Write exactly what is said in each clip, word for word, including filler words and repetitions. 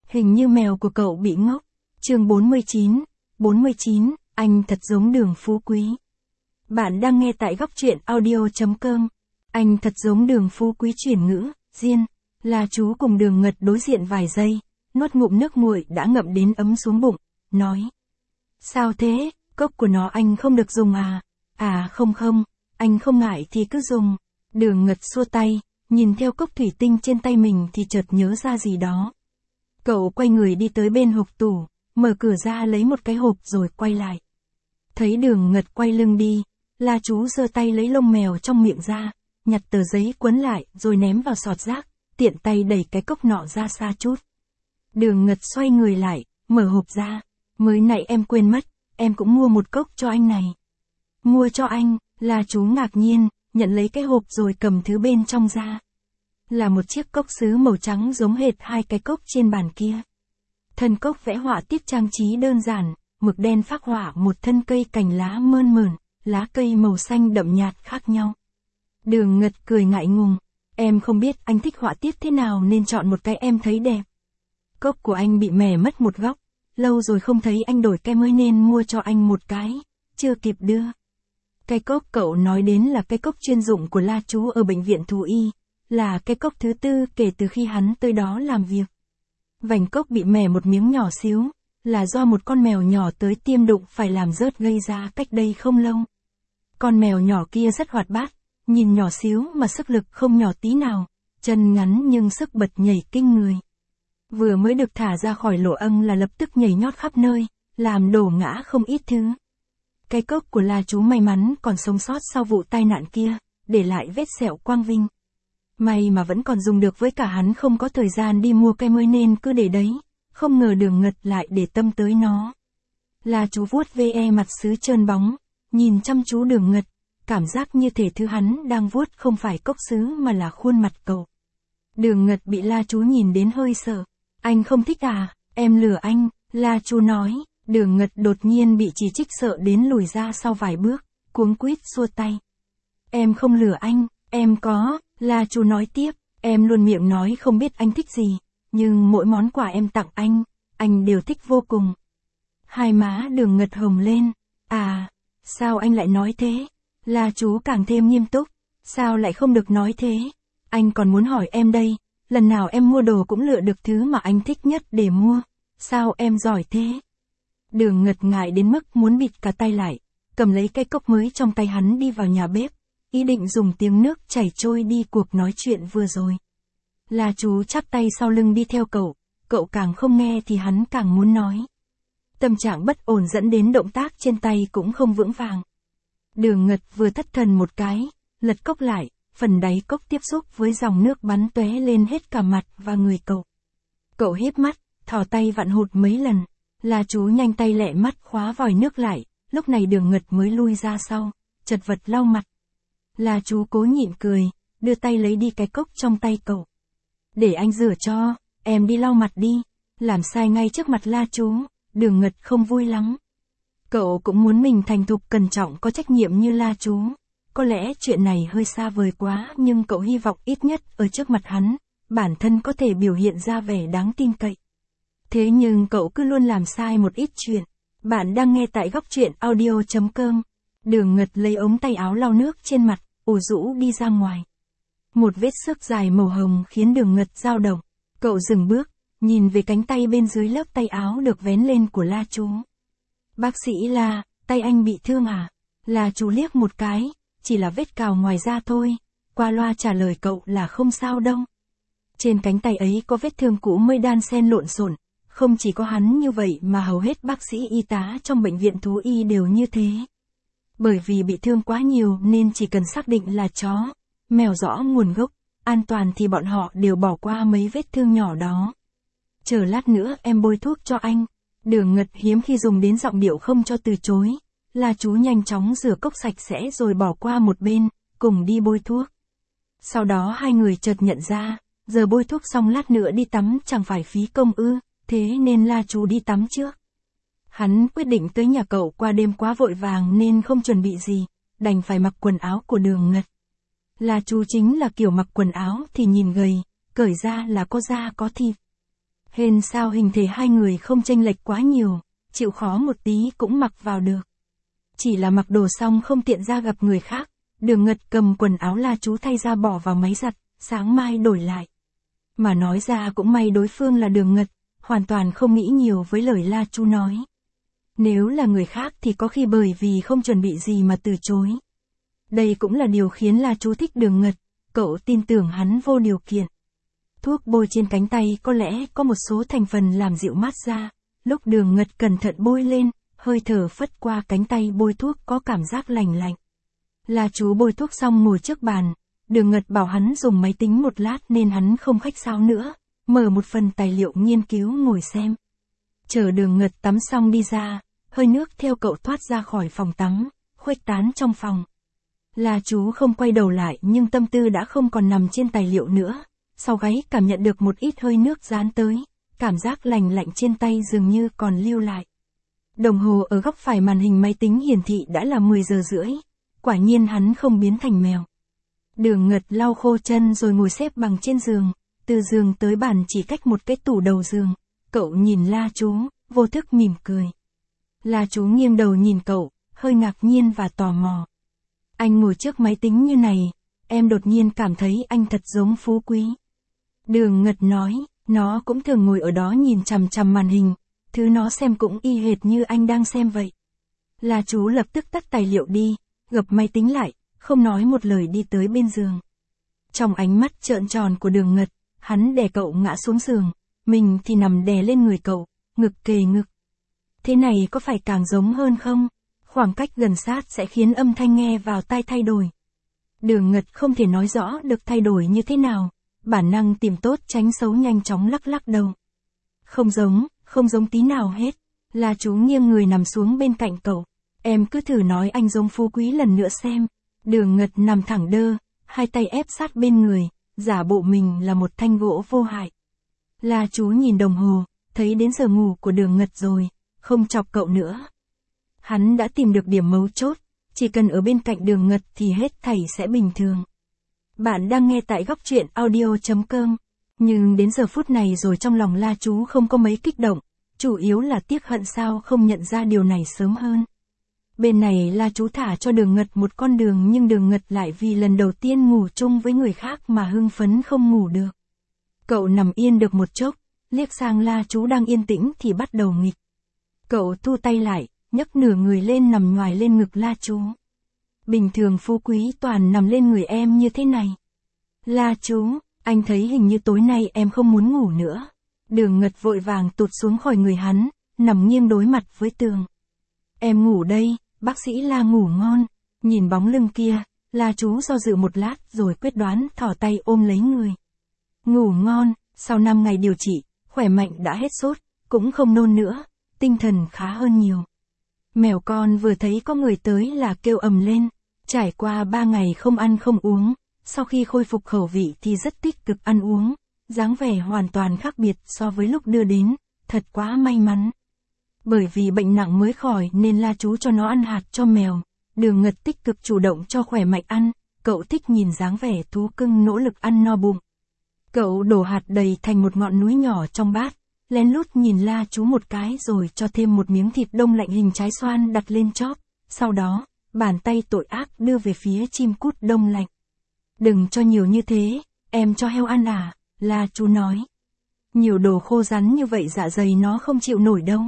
Hình như mèo của cậu bị ngốc. Chương bốn mươi chín, bốn mươi chín, anh thật giống Đường Phú Quý. Bạn đang nghe tại góc truyện audio chấm com. Anh thật giống Đường Phú Quý chuyển ngữ, Diên, là chú cùng Đường Ngật đối diện vài giây, nuốt ngụm nước nguội đã ngậm đến ấm xuống bụng, nói. Sao thế, cốc của nó anh không được dùng à? À không không, anh không ngại thì cứ dùng. Đường Ngật xua tay, nhìn theo cốc thủy tinh trên tay mình thì chợt nhớ ra gì đó. Cậu quay người đi tới bên hộp tủ, mở cửa ra lấy một cái hộp rồi quay lại. Thấy Đường Ngật quay lưng đi, La chú giơ tay lấy lông mèo trong miệng ra, nhặt tờ giấy quấn lại rồi ném vào sọt rác, tiện tay đẩy cái cốc nọ ra xa chút. Đường Ngật xoay người lại, mở hộp ra. Mới nãy em quên mất, em cũng mua một cốc cho anh này. Mua cho anh, La chú ngạc nhiên, nhận lấy cái hộp rồi cầm thứ bên trong ra. Là một chiếc cốc sứ màu trắng giống hệt hai cái cốc trên bàn kia. Thân cốc vẽ họa tiết trang trí đơn giản, mực đen phác họa một thân cây cành lá mơn mởn, lá cây màu xanh đậm nhạt khác nhau. Đường Ngật cười ngại ngùng, em không biết anh thích họa tiết thế nào nên chọn một cái em thấy đẹp. Cốc của anh bị mẻ mất một góc, lâu rồi không thấy anh đổi cái mới nên mua cho anh một cái, chưa kịp đưa. Cái cốc cậu nói đến là cái cốc chuyên dụng của La chú ở bệnh viện thú y, là cái cốc thứ tư kể từ khi hắn tới đó làm việc. Vành cốc bị mẻ một miếng nhỏ xíu, là do một con mèo nhỏ tới tiêm đụng phải làm rớt gây ra cách đây không lâu. Con mèo nhỏ kia rất hoạt bát, nhìn nhỏ xíu mà sức lực không nhỏ tí nào, chân ngắn nhưng sức bật nhảy kinh người. Vừa mới được thả ra khỏi lỗ âng là lập tức nhảy nhót khắp nơi, làm đổ ngã không ít thứ. Cái cốc của La chú may mắn còn sống sót sau vụ tai nạn kia, để lại vết sẹo quang vinh. May mà vẫn còn dùng được với cả hắn không có thời gian đi mua cái mới nên cứ để đấy, không ngờ Đường Ngật lại để tâm tới nó. La chú vuốt ve mặt sứ trơn bóng, nhìn chăm chú Đường Ngật, cảm giác như thể thứ hắn đang vuốt không phải cốc sứ mà là khuôn mặt cậu. Đường Ngật bị La chú nhìn đến hơi sợ. Anh không thích à, em lừa anh, La chú nói. Đường Ngật đột nhiên bị chỉ trích sợ đến lùi ra sau vài bước, cuống quýt xua tay. Em không lừa anh, em có, La chú nói tiếp, em luôn miệng nói không biết anh thích gì, nhưng mỗi món quà em tặng anh, anh đều thích vô cùng. Hai má Đường Ngật hồng lên, à, sao anh lại nói thế? La chú càng thêm nghiêm túc, sao lại không được nói thế? Anh còn muốn hỏi em đây, lần nào em mua đồ cũng lựa được thứ mà anh thích nhất để mua, sao em giỏi thế? Đường Ngật ngại đến mức muốn bịt cả tay lại, cầm lấy cái cốc mới trong tay hắn đi vào nhà bếp, ý định dùng tiếng nước chảy trôi đi cuộc nói chuyện vừa rồi. La chú chắp tay sau lưng đi theo cậu, cậu càng không nghe thì hắn càng muốn nói. Tâm trạng bất ổn dẫn đến động tác trên tay cũng không vững vàng. Đường Ngật vừa thất thần một cái, lật cốc lại, phần đáy cốc tiếp xúc với dòng nước bắn tóe lên hết cả mặt và người cậu. Cậu híp mắt, thò tay vặn hụt mấy lần. La chú nhanh tay lẹ mắt khóa vòi nước lại, lúc này Đường Ngật mới lui ra sau, chật vật lau mặt. La chú cố nhịn cười, đưa tay lấy đi cái cốc trong tay cậu. Để anh rửa cho, em đi lau mặt đi, làm sai ngay trước mặt La chú, Đường Ngật không vui lắm. Cậu cũng muốn mình thành thục cẩn trọng có trách nhiệm như La chú. Có lẽ chuyện này hơi xa vời quá nhưng cậu hy vọng ít nhất ở trước mặt hắn, bản thân có thể biểu hiện ra vẻ đáng tin cậy. Thế nhưng cậu cứ luôn làm sai một ít chuyện. Bạn đang nghe tại góc truyện audio chấm com. Đường Ngật lấy ống tay áo lau nước trên mặt, ủ rũ đi ra ngoài. Một vết xước dài màu hồng khiến Đường Ngật dao động. Cậu dừng bước, nhìn về cánh tay bên dưới lớp tay áo được vén lên của La chú. Bác sĩ La, tay anh bị thương à? La chú liếc một cái, chỉ là vết cào ngoài da thôi. Qua loa trả lời cậu là không sao đâu. Trên cánh tay ấy có vết thương cũ mới đan xen lộn xộn. Không chỉ có hắn như vậy mà hầu hết bác sĩ y tá trong bệnh viện thú y đều như thế. Bởi vì bị thương quá nhiều nên chỉ cần xác định là chó, mèo rõ nguồn gốc, an toàn thì bọn họ đều bỏ qua mấy vết thương nhỏ đó. Chờ lát nữa em bôi thuốc cho anh. Đường Ngật hiếm khi dùng đến giọng điệu không cho từ chối. La chú nhanh chóng rửa cốc sạch sẽ rồi bỏ qua một bên, cùng đi bôi thuốc. Sau đó hai người chợt nhận ra, giờ bôi thuốc xong lát nữa đi tắm chẳng phải phí công ư. Thế nên La chú đi tắm trước. Hắn quyết định tới nhà cậu qua đêm quá vội vàng nên không chuẩn bị gì, đành phải mặc quần áo của Đường Ngật. La chú chính là kiểu mặc quần áo thì nhìn gầy, cởi ra là có da có thịt. Hên sao hình thể hai người không chênh lệch quá nhiều, chịu khó một tí cũng mặc vào được. Chỉ là mặc đồ xong không tiện ra gặp người khác, Đường Ngật cầm quần áo La Chú thay ra bỏ vào máy giặt, sáng mai đổi lại. Mà nói ra cũng may đối phương là Đường Ngật, hoàn toàn không nghĩ nhiều với lời La Chú nói. Nếu là người khác thì có khi bởi vì không chuẩn bị gì mà từ chối. Đây cũng là điều khiến La Chú thích Đường Ngật, cậu tin tưởng hắn vô điều kiện. Thuốc bôi trên cánh tay có lẽ có một số thành phần làm dịu mát da, lúc Đường Ngật cẩn thận bôi lên, hơi thở phất qua cánh tay bôi thuốc có cảm giác lành lạnh. La Chú bôi thuốc xong ngồi trước bàn, Đường Ngật bảo hắn dùng máy tính một lát nên hắn không khách sáo nữa, mở một phần tài liệu nghiên cứu ngồi xem. Chờ Đường Ngật tắm xong đi ra, hơi nước theo cậu thoát ra khỏi phòng tắm, khuếch tán trong phòng. La Chú không quay đầu lại nhưng tâm tư đã không còn nằm trên tài liệu nữa, sau gáy cảm nhận được một ít hơi nước dán tới, cảm giác lành lạnh trên tay dường như còn lưu lại. Đồng hồ ở góc phải màn hình máy tính hiển thị đã là mười giờ rưỡi, quả nhiên hắn không biến thành mèo. Đường Ngật lau khô chân rồi ngồi xếp bằng trên giường, từ giường tới bàn chỉ cách một cái tủ đầu giường, cậu nhìn La Chú, vô thức mỉm cười. La Chú nghiêng đầu nhìn cậu, hơi ngạc nhiên và tò mò. Anh ngồi trước máy tính như này, em đột nhiên cảm thấy anh thật giống Phú Quý. Đường Ngật nói, nó cũng thường ngồi ở đó nhìn chằm chằm màn hình, thứ nó xem cũng y hệt như anh đang xem vậy. La Chú lập tức tắt tài liệu đi, gập máy tính lại, không nói một lời đi tới bên giường. Trong ánh mắt trợn tròn của Đường Ngật, hắn đè cậu ngã xuống giường, mình thì nằm đè lên người cậu, ngực kề ngực. Thế này có phải càng giống hơn không? Khoảng cách gần sát sẽ khiến âm thanh nghe vào tai thay đổi. Đường Ngật không thể nói rõ được thay đổi như thế nào, bản năng tìm tốt tránh xấu nhanh chóng lắc lắc đầu. Không giống, không giống tí nào hết. La Chú nghiêng người nằm xuống bên cạnh cậu. Em cứ thử nói anh giống Phú Quý lần nữa xem. Đường Ngật nằm thẳng đơ, hai tay ép sát bên người, giả bộ mình là một thanh gỗ vô hại. La Chú nhìn đồng hồ, thấy đến giờ ngủ của Đường Ngật rồi, không chọc cậu nữa. Hắn đã tìm được điểm mấu chốt, chỉ cần ở bên cạnh Đường Ngật thì hết thảy sẽ bình thường. Bạn đang nghe tại góc truyện audio chấm com, nhưng đến giờ phút này rồi trong lòng La Chú không có mấy kích động, chủ yếu là tiếc hận sao không nhận ra điều này sớm hơn. Bên này La Chú thả cho Đường Ngật một con đường nhưng Đường Ngật lại vì lần đầu tiên ngủ chung với người khác mà hưng phấn không ngủ được. Cậu nằm yên được một chốc, liếc sang La Chú đang yên tĩnh thì bắt đầu nghịch. Cậu thu tay lại, nhấc nửa người lên nằm nhoài lên ngực La Chú. Bình thường Phú Quý toàn nằm lên người em như thế này. La Chú, anh thấy hình như tối nay em không muốn ngủ nữa. Đường Ngật vội vàng tụt xuống khỏi người hắn, nằm nghiêng đối mặt với tường. Em ngủ đây, bác sĩ La ngủ ngon. Nhìn bóng lưng kia, La Chú do dự một lát rồi quyết đoán thỏ tay ôm lấy người. Ngủ ngon, sau năm ngày điều trị, khỏe mạnh đã hết sốt, cũng không nôn nữa, tinh thần khá hơn nhiều. Mèo con vừa thấy có người tới là kêu ầm lên, trải qua ba ngày không ăn không uống, sau khi khôi phục khẩu vị thì rất tích cực ăn uống, dáng vẻ hoàn toàn khác biệt so với lúc đưa đến, thật quá may mắn. Bởi vì bệnh nặng mới khỏi nên La Chú cho nó ăn hạt cho mèo, Đường Ngật tích cực chủ động cho khỏe mạnh ăn, cậu thích nhìn dáng vẻ thú cưng nỗ lực ăn no bụng. Cậu đổ hạt đầy thành một ngọn núi nhỏ trong bát, lén lút nhìn La Chú một cái rồi cho thêm một miếng thịt đông lạnh hình trái xoan đặt lên chóp, sau đó, bàn tay tội ác đưa về phía chim cút đông lạnh. Đừng cho nhiều như thế, em cho heo ăn à, La Chú nói. Nhiều đồ khô rắn như vậy dạ dày nó không chịu nổi đâu.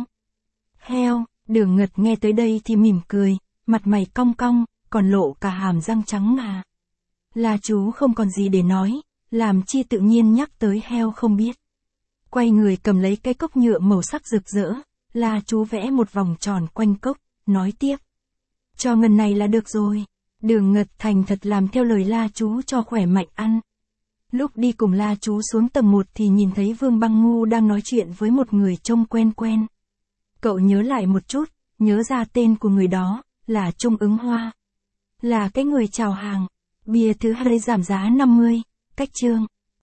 Heo, Đường Ngật nghe tới đây thì mỉm cười, mặt mày cong cong, còn lộ cả hàm răng trắng ngà. La Chú không còn gì để nói, làm chi tự nhiên nhắc tới heo không biết. Quay người cầm lấy cái cốc nhựa màu sắc rực rỡ, La Chú vẽ một vòng tròn quanh cốc, nói tiếp. Cho ngần này là được rồi. Đường Ngật thành thật làm theo lời La Chú cho khỏe mạnh ăn. Lúc đi cùng La Chú xuống tầng một thì nhìn thấy Vương Băng Ngu đang nói chuyện với một người trông quen quen. Cậu nhớ lại một chút, nhớ ra tên của người đó, là Trung Ứng Hoa. Là cái người chào hàng, bia thứ hai giảm giá năm mươi, cách chương.